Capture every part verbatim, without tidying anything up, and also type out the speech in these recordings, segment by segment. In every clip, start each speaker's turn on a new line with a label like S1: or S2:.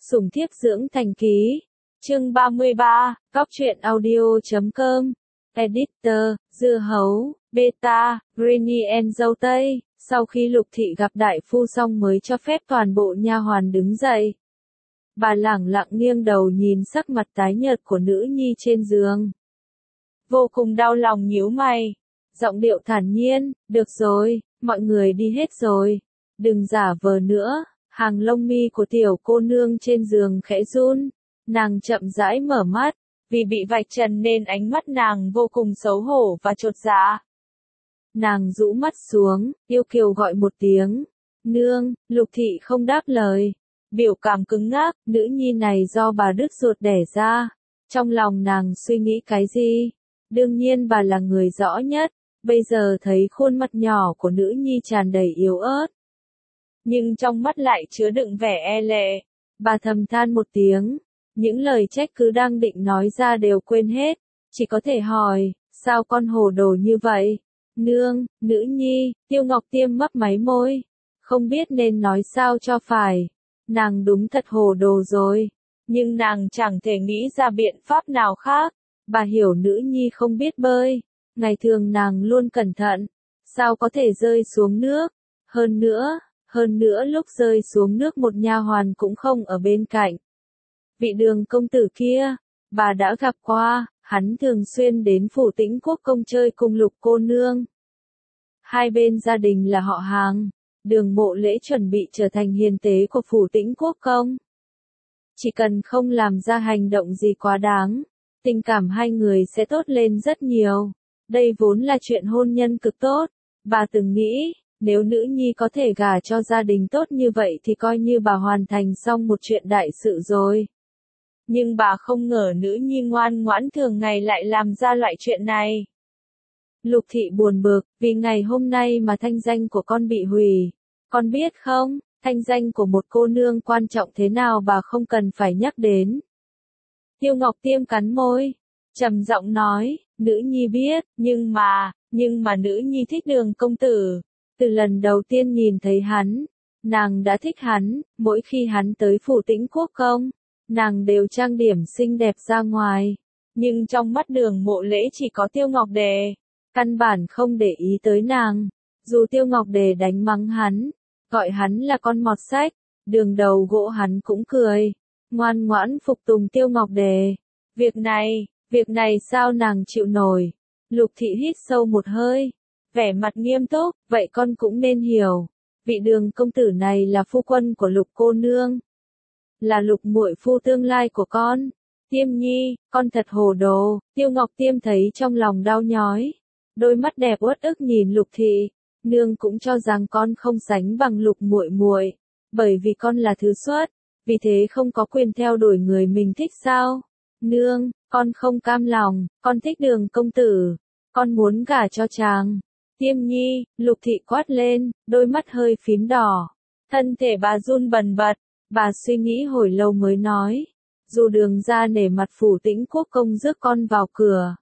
S1: Sủng thiếp dưỡng thành ký. Chương ba mươi ba, Cóc truyện audio chấm com. Editor, Dưa hấu, Beta, Greenie and dâu tây. Sau khi Lục Thị gặp đại phu xong mới cho phép toàn bộ nha hoàn đứng dậy. Bà lẳng lặng nghiêng đầu nhìn sắc mặt tái nhợt của nữ nhi trên giường. Vô cùng đau lòng nhíu mày. Giọng điệu thản nhiên, được rồi, mọi người đi hết rồi. Đừng giả vờ nữa. Hàng lông mi của tiểu cô nương trên giường khẽ run. Nàng chậm rãi mở mắt. Vì bị vạch trần nên ánh mắt nàng vô cùng xấu hổ và chột dạ. Nàng rũ mắt xuống, yêu kiều gọi một tiếng. Nương, Lục Thị không đáp lời. Biểu cảm cứng ngắc, nữ nhi này do bà đứt ruột đẻ ra. Trong lòng nàng suy nghĩ cái gì? Đương nhiên bà là người rõ nhất. Bây giờ thấy khuôn mặt nhỏ của nữ nhi tràn đầy yếu ớt. Nhưng trong mắt lại chứa đựng vẻ e lệ. Bà thầm than một tiếng. Những lời trách cứ đang định nói ra đều quên hết. Chỉ có thể hỏi, sao con hồ đồ như vậy? Nương, nữ nhi, Tiêu Ngọc Tiêm mấp máy môi. Không biết nên nói sao cho phải. Nàng đúng thật hồ đồ rồi. Nhưng nàng chẳng thể nghĩ ra biện pháp nào khác. Bà hiểu nữ nhi không biết bơi. Ngày thường nàng luôn cẩn thận. Sao có thể rơi xuống nước? Hơn nữa, hơn nữa lúc rơi xuống nước một nha hoàn cũng không ở bên cạnh. Vị Đường công tử kia, bà đã gặp qua, hắn thường xuyên đến phủ Tĩnh Quốc công chơi cùng Lục cô nương. Hai bên gia đình là họ hàng. Đường Mộ Lễ chuẩn bị trở thành hiền tế của phủ Tĩnh Quốc công. Chỉ cần không làm ra hành động gì quá đáng, tình cảm hai người sẽ tốt lên rất nhiều. Đây vốn là chuyện hôn nhân cực tốt. Bà từng nghĩ, nếu nữ nhi có thể gả cho gia đình tốt như vậy thì coi như bà hoàn thành xong một chuyện đại sự rồi. Nhưng bà không ngờ nữ nhi ngoan ngoãn thường ngày lại làm ra loại chuyện này. Lục Thị buồn bực, vì ngày hôm nay mà thanh danh của con bị hủy. Con biết không, thanh danh của một cô nương quan trọng thế nào bà không cần phải nhắc đến. Tiêu Ngọc Tiêm cắn môi, trầm giọng nói, nữ nhi biết, nhưng mà, nhưng mà nữ nhi thích Đường công tử. Từ lần đầu tiên nhìn thấy hắn, nàng đã thích hắn. Mỗi khi hắn tới phủ Tĩnh Quốc công, nàng đều trang điểm xinh đẹp ra ngoài. Nhưng trong mắt Đường Mộ Lễ chỉ có Tiêu Ngọc Đề. Căn bản không để ý tới nàng. Dù Tiêu Ngọc Đề đánh mắng hắn, gọi hắn là con mọt sách, đường đầu gỗ hắn cũng cười. Ngoan ngoãn phục tùng Tiêu Ngọc Đề. Việc này, việc này sao nàng chịu nổi? Lục Thị hít sâu một hơi. Vẻ mặt nghiêm túc, vậy con cũng nên hiểu. Vị Đường công tử này là phu quân của Lục cô nương. Là Lục muội phu tương lai của con. Tiêm nhi, con thật hồ đồ. Tiêu Ngọc Tiêm thấy trong lòng đau nhói. Đôi mắt đẹp uất ức nhìn Lục Thị. Nương cũng cho rằng con không sánh bằng Lục muội muội, bởi vì con là thứ xuất, vì thế không có quyền theo đuổi người mình thích sao? Nương, con không cam lòng, con thích Đường công tử, con muốn gả cho chàng. Tiêm nhi, Lục Thị quát lên, đôi mắt hơi phím đỏ. Thân thể bà run bần bật, bà suy nghĩ hồi lâu mới nói, dù Đường gia nể mặt phủ Tĩnh Quốc công rước con vào cửa.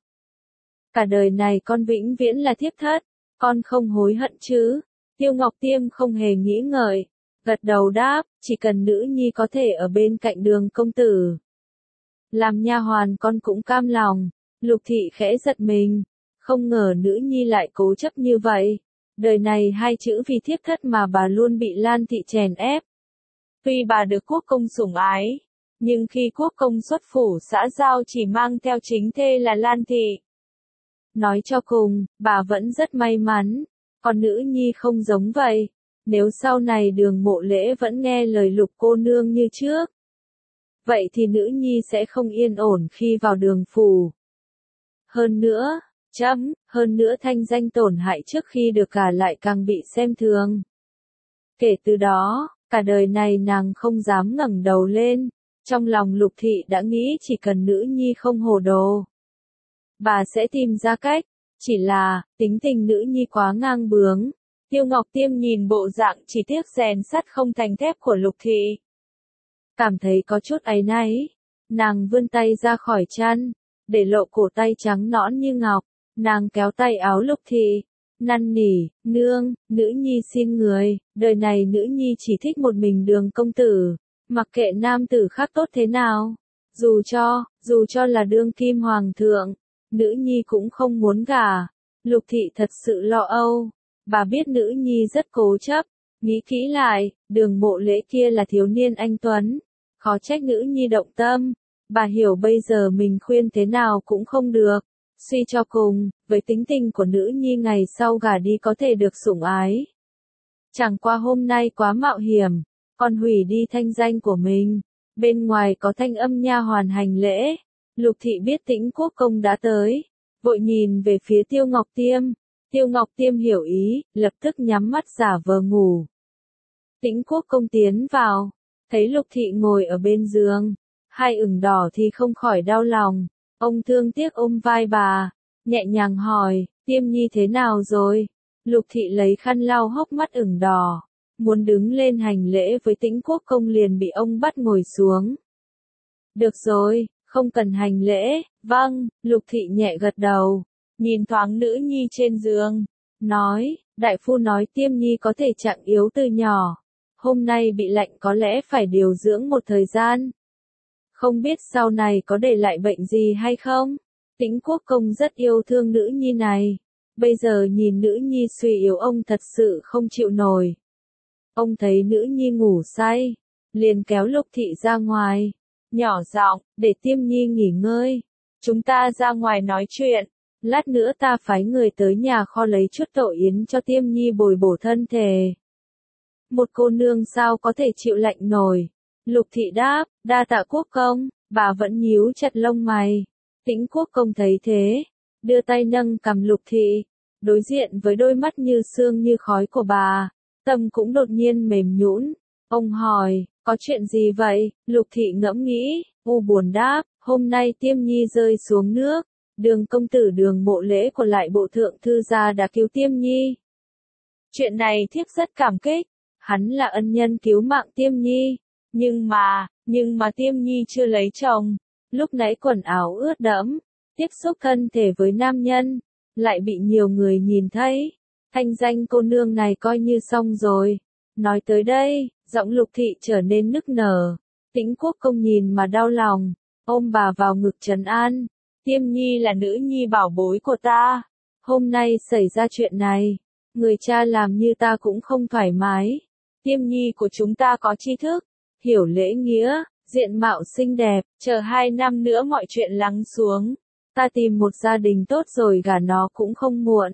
S1: Cả đời này con vĩnh viễn là thiếp thất, con không hối hận chứ? Tiêu Ngọc Tiêm không hề nghĩ ngợi, gật đầu đáp, chỉ cần nữ nhi có thể ở bên cạnh Đường công tử. Làm nha hoàn con cũng cam lòng. Lục Thị khẽ giật mình, không ngờ nữ nhi lại cố chấp như vậy. Đời này hai chữ vì thiếp thất mà bà luôn bị Lan Thị chèn ép. Tuy bà được quốc công sủng ái, nhưng khi quốc công xuất phủ xã giao chỉ mang theo chính thê là Lan Thị. Nói cho cùng, bà vẫn rất may mắn, còn nữ nhi không giống vậy. Nếu sau này Đường Mộ Lễ vẫn nghe lời Lục cô nương như trước, vậy thì nữ nhi sẽ không yên ổn khi vào Đường phủ. Hơn nữa, chấm, hơn nữa thanh danh tổn hại trước khi được gả lại càng bị xem thường. Kể từ đó, cả đời này nàng không dám ngẩng đầu lên. Trong lòng Lục Thị đã nghĩ chỉ cần nữ nhi không hồ đồ, bà sẽ tìm ra cách. Chỉ là, tính tình nữ nhi quá ngang bướng. Tiêu Ngọc Tiêm nhìn bộ dạng chỉ tiếc rèn sắt không thành thép của Lục Thị, cảm thấy có chút áy náy. Nàng vươn tay ra khỏi chăn, để lộ cổ tay trắng nõn như ngọc. Nàng kéo tay áo Lục Thị, năn nỉ, nương, nữ nhi xin người, đời này nữ nhi chỉ thích một mình Đường công tử. Mặc kệ nam tử khác tốt thế nào, dù cho, dù cho là đương kim hoàng thượng, nữ nhi cũng không muốn gả. Lục thị thật sự lo âu, bà biết nữ nhi rất cố chấp, nghĩ kỹ lại, Đường Mộ Lễ kia là thiếu niên anh tuấn, khó trách nữ nhi động tâm, bà hiểu bây giờ mình khuyên thế nào cũng không được, suy cho cùng, với tính tình của nữ nhi ngày sau gả đi có thể được sủng ái. Chẳng qua hôm nay quá mạo hiểm, còn hủy đi thanh danh của mình. Bên ngoài có thanh âm nha hoàn hành lễ, Lục thị biết Tĩnh Quốc công đã tới, vội nhìn về phía Tiêu Ngọc Tiêm. Tiêu Ngọc Tiêm hiểu ý, lập tức nhắm mắt giả vờ ngủ. Tĩnh Quốc công tiến vào, thấy Lục thị ngồi ở bên giường, hai ửng đỏ thì không khỏi đau lòng. Ông thương tiếc ôm vai bà, nhẹ nhàng hỏi, Tiêm nhi thế nào rồi? Lục thị lấy khăn lau hốc mắt ửng đỏ, muốn đứng lên hành lễ với Tĩnh Quốc công liền bị ông bắt ngồi xuống. Được rồi, không cần hành lễ, vâng, Lục thị nhẹ gật đầu, nhìn thoáng nữ nhi trên giường, nói, đại phu nói Tiêm nhi có thể trạng yếu từ nhỏ, hôm nay bị lạnh có lẽ phải điều dưỡng một thời gian. Không biết sau này có để lại bệnh gì hay không? Tĩnh Quốc công rất yêu thương nữ nhi này, bây giờ nhìn nữ nhi suy yếu ông thật sự không chịu nổi. Ông thấy nữ nhi ngủ say, liền kéo Lục thị ra ngoài, nhỏ giọng, để Tiêm nhi nghỉ ngơi. Chúng ta ra ngoài nói chuyện, lát nữa ta phái người tới nhà kho lấy chút tổ yến cho Tiêm nhi bồi bổ thân thể. Một cô nương sao có thể chịu lạnh nổi? Lục thị đáp, đa tạ Quốc công, bà vẫn nhíu chặt lông mày. Tĩnh Quốc công thấy thế, đưa tay nâng cằm Lục thị, đối diện với đôi mắt như sương như khói của bà, tâm cũng đột nhiên mềm nhũn. Ông hỏi, có chuyện gì vậy? Lục thị ngẫm nghĩ, u buồn đáp, hôm nay Tiêm nhi rơi xuống nước, Đường công tử Đường Mộ Lễ của lại bộ thượng thư gia đã cứu Tiêm nhi. Chuyện này thiếp rất cảm kích, hắn là ân nhân cứu mạng Tiêm nhi, nhưng mà, nhưng mà Tiêm nhi chưa lấy chồng, lúc nãy quần áo ướt đẫm, tiếp xúc thân thể với nam nhân, lại bị nhiều người nhìn thấy, thanh danh cô nương này coi như xong rồi. Nói tới đây, giọng Lục thị trở nên nức nở. Tĩnh Quốc công nhìn mà đau lòng, ôm bà vào ngực trấn an. Tiêm nhi là nữ nhi bảo bối của ta, hôm nay xảy ra chuyện này, người cha làm như ta cũng không thoải mái. Tiêm nhi của chúng ta có tri thức, hiểu lễ nghĩa, diện mạo xinh đẹp, chờ hai năm nữa mọi chuyện lắng xuống, ta tìm một gia đình tốt rồi gả nó cũng không muộn.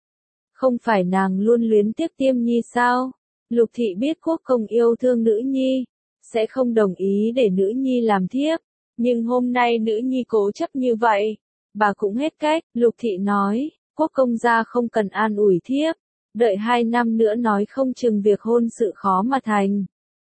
S1: Không phải nàng luôn luyến tiếc Tiêm nhi sao? Lục thị biết Quốc công yêu thương nữ nhi, sẽ không đồng ý để nữ nhi làm thiếp, nhưng hôm nay nữ nhi cố chấp như vậy, bà cũng hết cách. Lục thị nói, Quốc công gia không cần an ủi thiếp, đợi hai năm nữa nói không chừng việc hôn sự khó mà thành.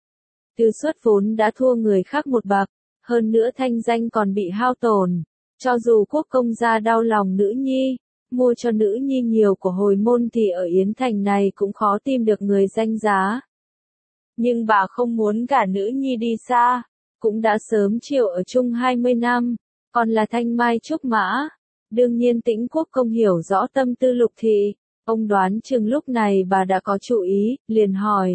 S1: Từ xuất vốn đã thua người khác một bậc, hơn nữa thanh danh còn bị hao tổn, cho dù Quốc công gia đau lòng nữ nhi, mua cho nữ nhi nhiều của hồi môn thì ở Yến Thành này cũng khó tìm được người danh giá. Nhưng bà không muốn gả nữ nhi đi xa, cũng đã sớm chịu ở chung hai mươi năm, còn là thanh mai trúc mã. Đương nhiên Tĩnh Quốc công hiểu rõ tâm tư Lục thị, ông đoán chừng lúc này bà đã có chủ ý, liền hỏi.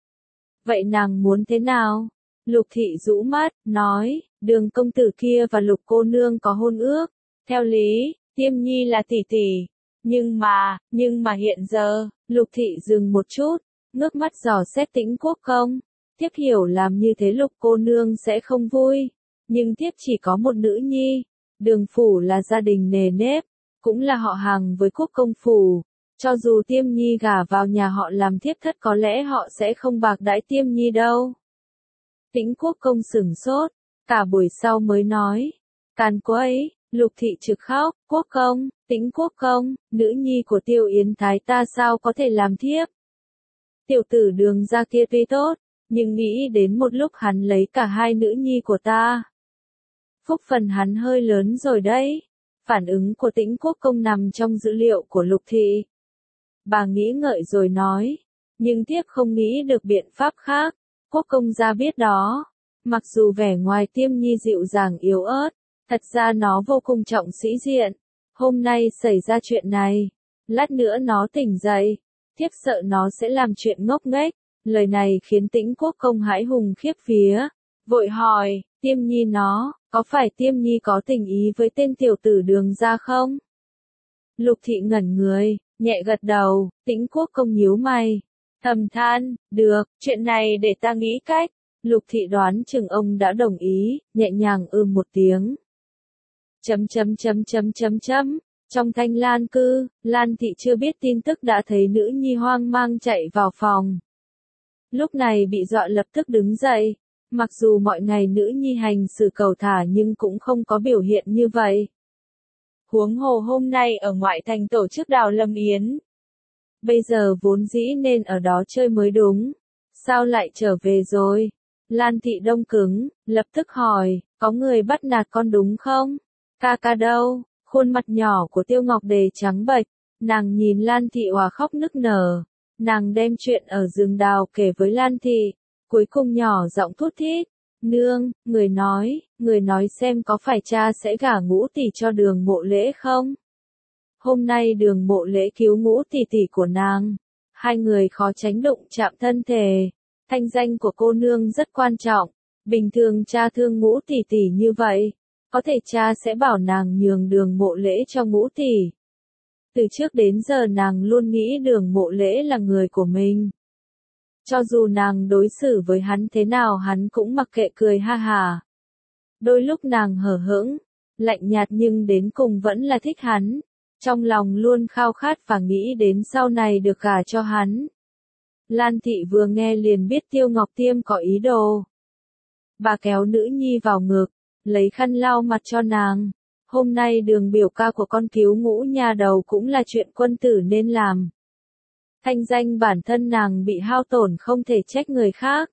S1: Vậy nàng muốn thế nào? Lục thị rũ mắt, nói, Đường công tử kia và Lục cô nương có hôn ước, theo lý, Tiêm nhi là tỷ tỷ, nhưng mà, nhưng mà hiện giờ, Lục thị dừng một chút, ngước mắt dò xét Tĩnh Quốc công, thiếp hiểu làm như thế Lục cô nương sẽ không vui, nhưng thiếp chỉ có một nữ nhi, Đường phủ là gia đình nề nếp, cũng là họ hàng với Quốc công phủ, cho dù Tiêm nhi gả vào nhà họ làm thiếp thất có lẽ họ sẽ không bạc đãi Tiêm nhi đâu. Tĩnh Quốc công sửng sốt, cả buổi sau mới nói, càn quấy. Lục thị trực khóc, Quốc công, Tĩnh Quốc công, nữ nhi của Tiêu Yến Thái ta sao có thể làm thiếp? Tiểu tử Đường gia kia tuy tốt, nhưng nghĩ đến một lúc hắn lấy cả hai nữ nhi của ta. Phúc phần hắn hơi lớn rồi đấy. Phản ứng của Tĩnh Quốc công nằm trong dữ liệu của Lục thị. Bà nghĩ ngợi rồi nói, nhưng thiếp không nghĩ được biện pháp khác. Quốc công gia biết đó, mặc dù vẻ ngoài Tiêm nhi dịu dàng yếu ớt, thật ra nó vô cùng trọng sĩ diện. Hôm nay xảy ra chuyện này, lát nữa nó tỉnh dậy, thiếp sợ nó sẽ làm chuyện ngốc nghếch. Lời này khiến Tĩnh Quốc công hãi hùng khiếp vía. vội hỏi, Tiêm Nhi nó, có phải Tiêm Nhi có tình ý với tên tiểu tử Đường gia không? Lục thị ngẩn người, nhẹ gật đầu, Tĩnh Quốc Công nhíu mày, thầm than, được, chuyện này để ta nghĩ cách. Lục thị đoán chừng ông đã đồng ý, nhẹ nhàng ưm một tiếng. Chấm chấm chấm chấm chấm chấm, trong Thanh Lan cư, Lan thị chưa biết tin tức đã thấy nữ nhi hoang mang chạy vào phòng. Lúc này bị dọa lập tức đứng dậy, mặc dù mọi ngày nữ nhi hành xử cầu thả nhưng cũng không có biểu hiện như vậy. Huống hồ hôm nay ở ngoại thành tổ chức đào lâm yến. Bây giờ vốn dĩ nên ở đó chơi mới đúng. Sao lại trở về rồi? Lan thị đông cứng, lập tức hỏi, có người bắt nạt con đúng không? Ca ca đâu? Khuôn mặt nhỏ của Tiêu Ngọc Đề trắng bệch, nàng nhìn Lan thị òa khóc nức nở. Nàng đem chuyện ở rừng đào kể với Lan thị, cuối cùng nhỏ giọng thút thít. Nương, người nói, người nói xem có phải cha sẽ gả Ngũ tỷ cho Đường Mộ Lễ không? Hôm nay Đường Mộ Lễ cứu Ngũ tỷ tỷ của nàng. Hai người khó tránh đụng chạm thân thể. Thanh danh của cô nương rất quan trọng. Bình thường cha thương Ngũ tỷ tỷ như vậy, có thể cha sẽ bảo nàng nhường Đường Mộ Lễ cho Ngũ tỷ. Từ trước đến giờ nàng luôn nghĩ Đường Mộ Lễ là người của mình. Cho dù nàng đối xử với hắn thế nào hắn cũng mặc kệ cười ha hà. Đôi lúc nàng hờ hững, lạnh nhạt nhưng đến cùng vẫn là thích hắn. Trong lòng luôn khao khát và nghĩ đến sau này được gả cho hắn. Lan thị vừa nghe liền biết Tiêu Ngọc Tiêm có ý đồ. Bà kéo nữ nhi vào ngực, lấy khăn lau mặt cho nàng. Hôm nay Đường biểu ca của con cứu Ngũ nhà đầu cũng là chuyện quân tử nên làm. Thanh danh bản thân nàng bị hao tổn không thể trách người khác.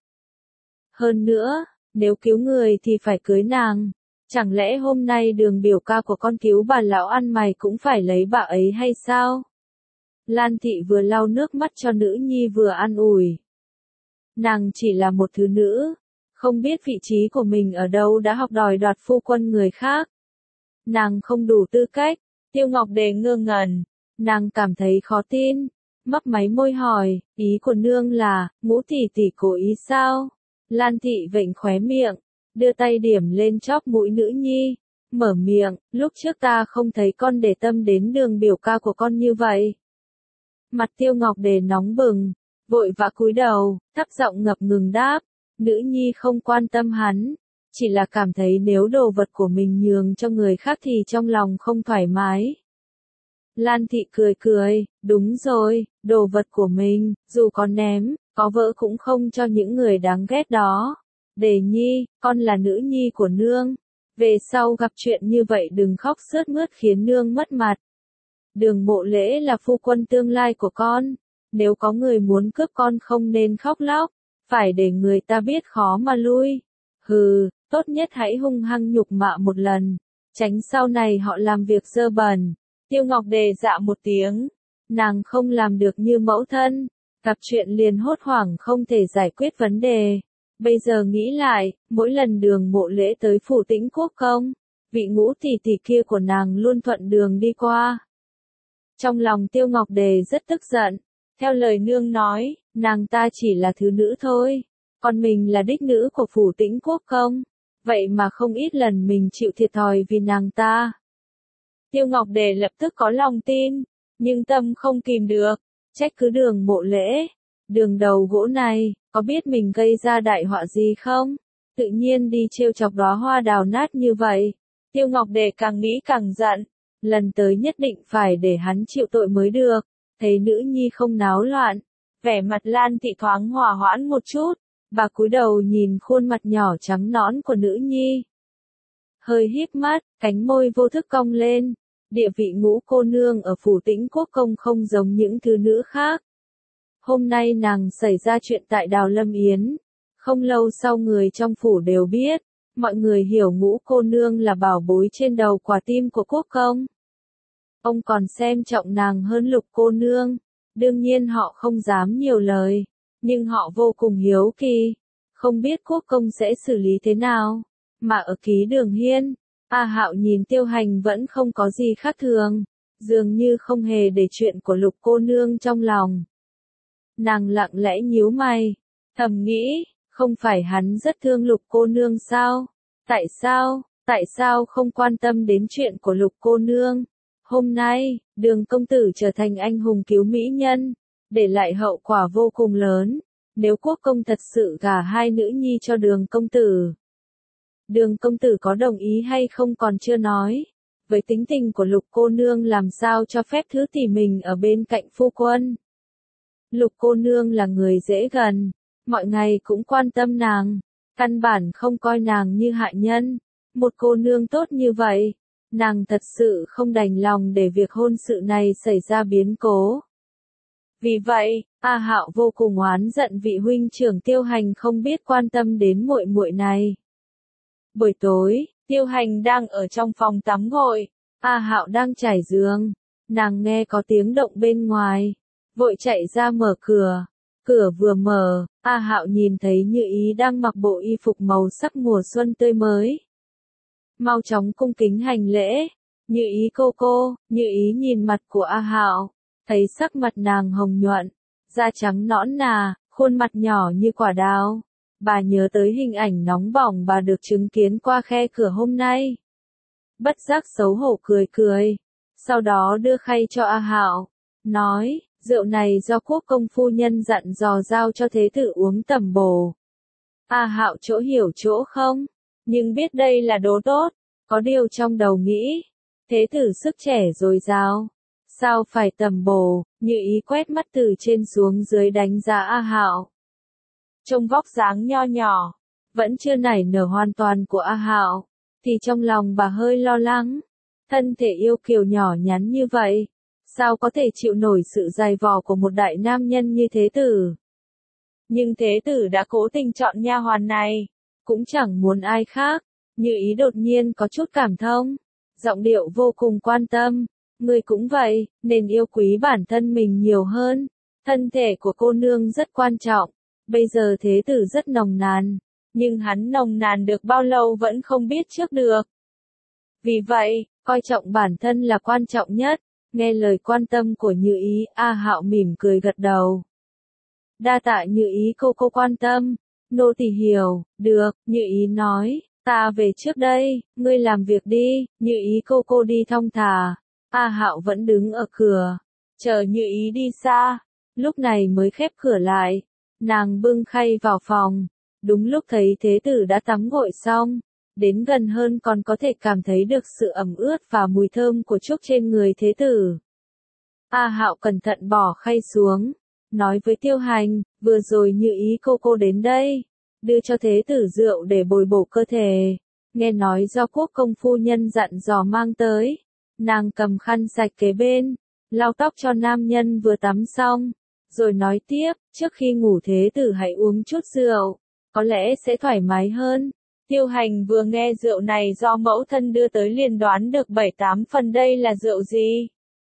S1: Hơn nữa, nếu cứu người thì phải cưới nàng. Chẳng lẽ hôm nay Đường biểu ca của con cứu bà lão ăn mày cũng phải lấy bà ấy hay sao? Lan thị vừa lau nước mắt cho nữ nhi vừa an ủi. Nàng chỉ là một thứ nữ, không biết vị trí của mình ở đâu đã học đòi đoạt phu quân người khác. Nàng không đủ tư cách. Tiêu Ngọc Đề ngơ ngẩn, nàng cảm thấy khó tin. Mấp máy môi hỏi, ý của nương là, Ngũ tỷ tỷ cố ý sao? Lan thị vểnh khóe miệng, đưa tay điểm lên chóp mũi nữ nhi, mở miệng, lúc trước ta không thấy con để tâm đến Đường biểu ca của con như vậy. Mặt Tiêu Ngọc Đề nóng bừng, vội vã cúi đầu, thấp giọng ngập ngừng đáp, nữ nhi không quan tâm hắn, chỉ là cảm thấy nếu đồ vật của mình nhường cho người khác thì trong lòng không thoải mái. Lan thị cười cười, đúng rồi, đồ vật của mình, dù có ném, có vỡ cũng không cho những người đáng ghét đó. Đề nhi, con là nữ nhi của nương. Về sau gặp chuyện như vậy đừng khóc sướt mướt khiến nương mất mặt. Đường Mộ Lễ là phu quân tương lai của con. Nếu có người muốn cướp con không nên khóc lóc, phải để người ta biết khó mà lui. Hừ, tốt nhất hãy hung hăng nhục mạ một lần, tránh sau này họ làm việc dơ bẩn. Tiêu Ngọc Đề dạ một tiếng, nàng không làm được như mẫu thân, gặp chuyện liền hốt hoảng không thể giải quyết vấn đề. Bây giờ nghĩ lại, mỗi lần Đường Mộ Lễ tới phủ Tĩnh Quốc Công, vị Ngũ tỷ tỷ kia của nàng luôn thuận đường đi qua. Trong lòng Tiêu Ngọc Đề rất tức giận, theo lời nương nói, nàng ta chỉ là thứ nữ thôi, còn mình là đích nữ của phủ Tĩnh Quốc Công, vậy mà không ít lần mình chịu thiệt thòi vì nàng ta. Tiêu Ngọc Đề lập tức có lòng tin, nhưng tâm không kìm được, trách cứ Đường Mộ Lễ. Đường đầu gỗ này, có biết mình gây ra đại họa gì không? Tự nhiên đi trêu chọc đóa hoa đào nát như vậy. Tiêu Ngọc Đề càng nghĩ càng giận, lần tới nhất định phải để hắn chịu tội mới được. Thấy nữ nhi không náo loạn, vẻ mặt Lan thị thoáng hòa hoãn một chút, bà cúi đầu nhìn khuôn mặt nhỏ trắng nõn của nữ nhi. Hơi híp mắt, cánh môi vô thức cong lên. Địa vị Ngũ cô nương ở phủ Tĩnh Quốc Công không giống những thứ nữ khác. Hôm nay nàng xảy ra chuyện tại Đào Lâm Yến. Không lâu sau người trong phủ đều biết, mọi người hiểu Ngũ cô nương là bảo bối trên đầu quả tim của quốc công. Ông còn xem trọng nàng hơn Lục cô nương. Đương nhiên họ không dám nhiều lời, nhưng họ vô cùng hiếu kỳ. Không biết quốc công sẽ xử lý thế nào. Mà ở Ký Đường Hiên, A Hạo nhìn Tiêu Hành vẫn không có gì khác thường, dường như không hề để chuyện của Lục cô nương trong lòng. Nàng lặng lẽ nhíu mày, thầm nghĩ, Không phải hắn rất thương Lục cô nương sao? Tại sao, tại sao không quan tâm đến chuyện của Lục cô nương? Hôm nay, Đường công tử trở thành anh hùng cứu mỹ nhân, để lại hậu quả vô cùng lớn. Nếu quốc công thật sự gả hai nữ nhi cho Đường công tử, Đường công tử có đồng ý hay không còn chưa nói. Với tính tình của Lục cô nương làm sao cho phép thứ tỷ mình ở bên cạnh phu quân. Lục cô nương là người dễ gần, mọi ngày cũng quan tâm nàng, căn bản không coi nàng như hạ nhân. Một cô nương tốt như vậy, nàng thật sự không đành lòng để việc hôn sự này xảy ra biến cố. Vì vậy, A Hạo vô cùng oán giận vị huynh trưởng Tiêu Hành không biết quan tâm đến muội muội này. Buổi tối, Tiêu Hành đang ở trong phòng tắm gội, A Hạo đang trải giường, nàng nghe có tiếng động bên ngoài, vội chạy ra mở cửa. Cửa vừa mở, A Hạo nhìn thấy Như Ý đang mặc bộ y phục màu sắc mùa xuân tươi mới. Mau chóng cung kính hành lễ. Như Ý cô cô. Như Ý nhìn mặt của A Hạo, thấy sắc mặt nàng hồng nhuận, da trắng nõn nà, khuôn mặt nhỏ như quả đào. Bà nhớ tới hình ảnh nóng bỏng bà được chứng kiến qua khe cửa hôm nay. Bất giác xấu hổ cười cười, sau đó đưa khay cho A Hạo, nói, rượu này do quốc công phu nhân dặn dò giao cho thế tử uống tẩm bổ. A Hạo chỗ hiểu chỗ không, nhưng biết đây là đồ tốt, có điều trong đầu nghĩ, thế tử sức trẻ dồi dào, sao phải tẩm bổ. Như Ý quét mắt từ trên xuống dưới đánh giá A Hạo. Trông vóc dáng nho nhỏ, vẫn chưa nảy nở hoàn toàn của A Hạo, thì trong lòng bà hơi lo lắng. Thân thể yêu kiều nhỏ nhắn như vậy, sao có thể chịu nổi sự dày vò của một đại nam nhân như thế tử. Nhưng thế tử đã cố tình chọn nha hoàn này, cũng chẳng muốn ai khác. Như Ý đột nhiên có chút cảm thông, giọng điệu vô cùng quan tâm, người cũng vậy, nên yêu quý bản thân mình nhiều hơn. Thân thể của cô nương rất quan trọng, bây giờ thế tử rất nồng nàn, nhưng hắn nồng nàn được bao lâu vẫn không biết trước được. Vì vậy, coi trọng bản thân là quan trọng nhất. Nghe lời quan tâm của Như Ý, A Hạo mỉm cười gật đầu. Đa tạ Như Ý cô cô quan tâm, nô tỳ hiểu. Được. Như Ý nói, ta về trước đây, ngươi làm việc đi. Như Ý cô cô đi thong thả. A Hạo vẫn đứng ở cửa, chờ Như Ý đi xa, lúc này mới khép cửa lại. Nàng bưng khay vào phòng, đúng lúc thấy thế tử đã tắm gội xong, đến gần hơn còn có thể cảm thấy được sự ẩm ướt và mùi thơm của trúc trên người thế tử. A Hạo cẩn thận bỏ khay xuống, nói với Tiêu Hành, vừa rồi Như Ý cô cô đến đây, đưa cho thế tử rượu để bồi bổ cơ thể, nghe nói do quốc công phu nhân dặn dò mang tới. Nàng cầm khăn sạch kế bên, lau tóc cho nam nhân vừa tắm xong, rồi nói tiếp, trước khi ngủ thế tử hãy uống chút rượu, có lẽ sẽ thoải mái hơn. Tiêu Hành vừa nghe rượu này do mẫu thân đưa tới liền đoán được bảy tám phần đây là rượu gì.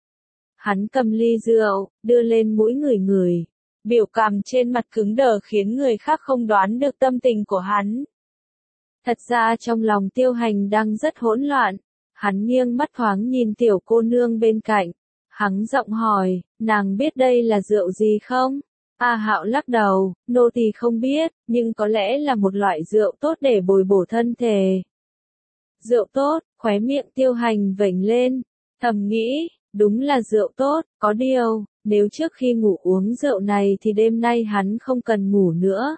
S1: Hắn cầm ly rượu, đưa lên mũi ngửi ngửi, biểu cảm trên mặt cứng đờ khiến người khác không đoán được tâm tình của hắn. Thật ra trong lòng Tiêu Hành đang rất hỗn loạn, hắn nghiêng mắt thoáng nhìn tiểu cô nương bên cạnh, hắn giọng hỏi, nàng biết đây là rượu gì không? A Hạo lắc đầu, nô tỳ không biết, nhưng có lẽ là một loại rượu tốt để bồi bổ thân thể. Rượu tốt, khóe miệng Tiêu Hành vểnh lên, thầm nghĩ, đúng là rượu tốt, có điều, nếu trước khi ngủ uống rượu này thì đêm nay hắn không cần ngủ nữa.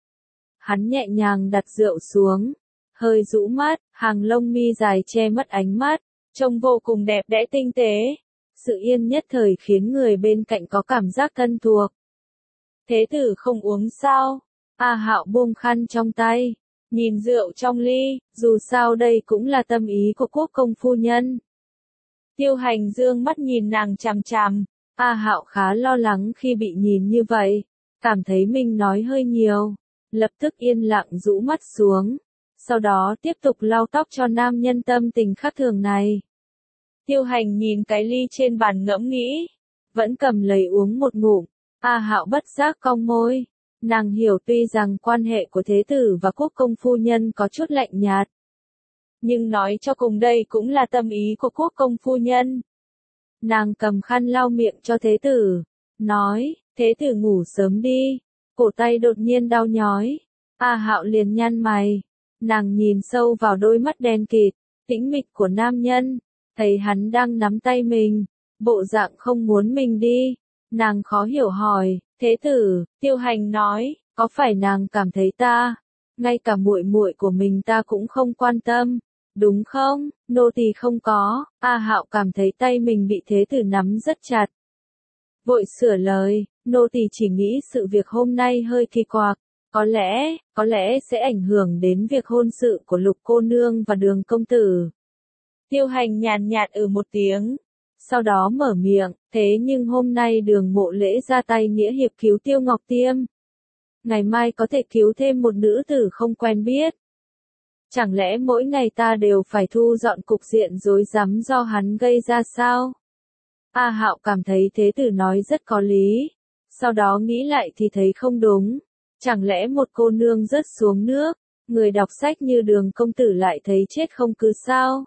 S1: Hắn nhẹ nhàng đặt rượu xuống, hơi rũ mắt, hàng lông mi dài che mất ánh mắt, trông vô cùng đẹp đẽ tinh tế. Sự yên nhất thời khiến người bên cạnh có cảm giác thân thuộc. Thế tử không uống sao? A Hạo buông khăn trong tay, nhìn rượu trong ly, dù sao đây cũng là tâm ý của quốc công phu nhân. Tiêu Hành dương mắt nhìn nàng chằm chằm, A Hạo khá lo lắng khi bị nhìn như vậy, cảm thấy mình nói hơi nhiều, lập tức yên lặng rũ mắt xuống, sau đó tiếp tục lau tóc cho nam nhân tâm tình khác thường này. Tiêu Hành nhìn cái ly trên bàn ngẫm nghĩ, vẫn cầm lấy uống một ngụm. A Hạo bất giác cong môi, nàng hiểu tuy rằng quan hệ của thế tử và quốc công phu nhân có chút lạnh nhạt, nhưng nói cho cùng đây cũng là tâm ý của quốc công phu nhân. Nàng cầm khăn lau miệng cho thế tử, nói, thế tử ngủ sớm đi, cổ tay đột nhiên đau nhói, A Hạo liền nhăn mày, nàng nhìn sâu vào đôi mắt đen kịt, tĩnh mịch của nam nhân, thấy hắn đang nắm tay mình, bộ dạng không muốn mình đi, nàng khó hiểu hỏi, thế tử, Tiêu Hành nói, có phải nàng cảm thấy ta, ngay cả muội muội của mình ta cũng không quan tâm, đúng không? Nô tỳ không có. A Hạo cảm thấy tay mình bị thế tử nắm rất chặt. Vội sửa lời, nô tỳ chỉ nghĩ sự việc hôm nay hơi kỳ quặc, có lẽ, có lẽ sẽ ảnh hưởng đến việc hôn sự của Lục cô nương và Đường công tử. Tiêu Hành nhàn nhạt ừ một tiếng, sau đó mở miệng, thế nhưng hôm nay Đường Mộ Lễ ra tay nghĩa hiệp cứu Tiêu Ngọc Tiêm. Ngày mai có thể cứu thêm một nữ tử không quen biết. Chẳng lẽ mỗi ngày ta đều phải thu dọn cục diện rối rắm do hắn gây ra sao? A Hạo cảm thấy thế tử nói rất có lý. Sau đó nghĩ lại thì thấy không đúng. Chẳng lẽ một cô nương rớt xuống nước, người đọc sách như Đường công tử lại thấy chết không cứ sao?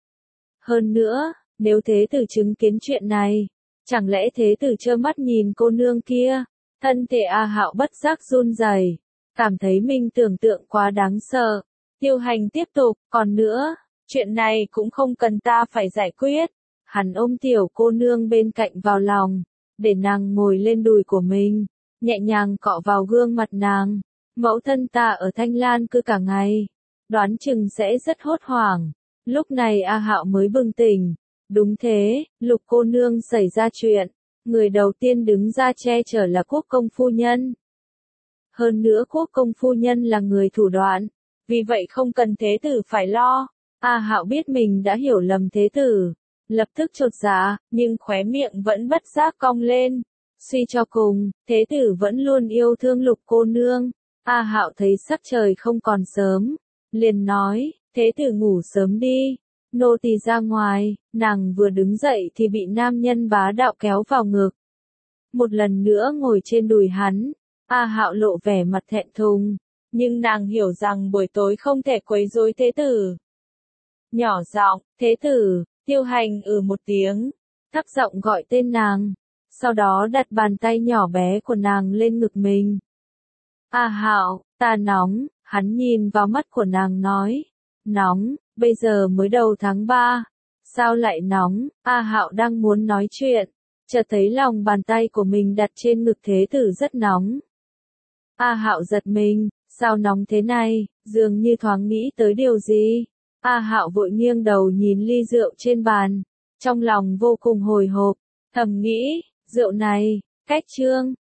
S1: Hơn nữa, nếu thế tử chứng kiến chuyện này, chẳng lẽ thế tử trơ mắt nhìn cô nương kia? Thân thể A Hạo bất giác run rẩy, cảm thấy mình tưởng tượng quá đáng sợ. Tiêu Hành tiếp tục, còn nữa, chuyện này cũng không cần ta phải giải quyết. Hắn ôm tiểu cô nương bên cạnh vào lòng, để nàng ngồi lên đùi của mình, nhẹ nhàng cọ vào gương mặt nàng. Mẫu thân ta ở Thanh Lan cứ cả ngày, đoán chừng sẽ rất hốt hoảng. Lúc này A Hạo mới bừng tỉnh. Đúng thế, Lục cô nương xảy ra chuyện, người đầu tiên đứng ra che chở là Quốc công phu nhân. Hơn nữa Quốc công phu nhân là người thủ đoạn, vì vậy không cần thế tử phải lo. A Hạo biết mình đã hiểu lầm thế tử, lập tức chột dạ, nhưng khóe miệng vẫn bất giác cong lên. Suy cho cùng, thế tử vẫn luôn yêu thương Lục cô nương. A Hạo thấy sắc trời không còn sớm, liền nói, thế tử ngủ sớm đi. Nô tỳ ra ngoài. Nàng vừa đứng dậy thì bị nam nhân bá đạo kéo vào ngực. Một lần nữa ngồi trên đùi hắn. A Hạo lộ vẻ mặt thẹn thùng, nhưng nàng hiểu rằng buổi tối không thể quấy rối thế tử. Nhỏ giọng, thế tử. Tiêu Hành ừ một tiếng, thấp giọng gọi tên nàng, sau đó đặt bàn tay nhỏ bé của nàng lên ngực mình. A Hạo, ta nóng. Hắn nhìn vào mắt của nàng nói, nóng, bây giờ mới đầu tháng ba, sao lại nóng? A Hạo đang muốn nói chuyện, chợt thấy lòng bàn tay của mình đặt trên ngực thế tử rất nóng. A Hạo giật mình, sao nóng thế này? Dường như thoáng nghĩ tới điều gì. A Hạo vội nghiêng đầu nhìn ly rượu trên bàn, trong lòng vô cùng hồi hộp, thầm nghĩ, rượu này, cách chương.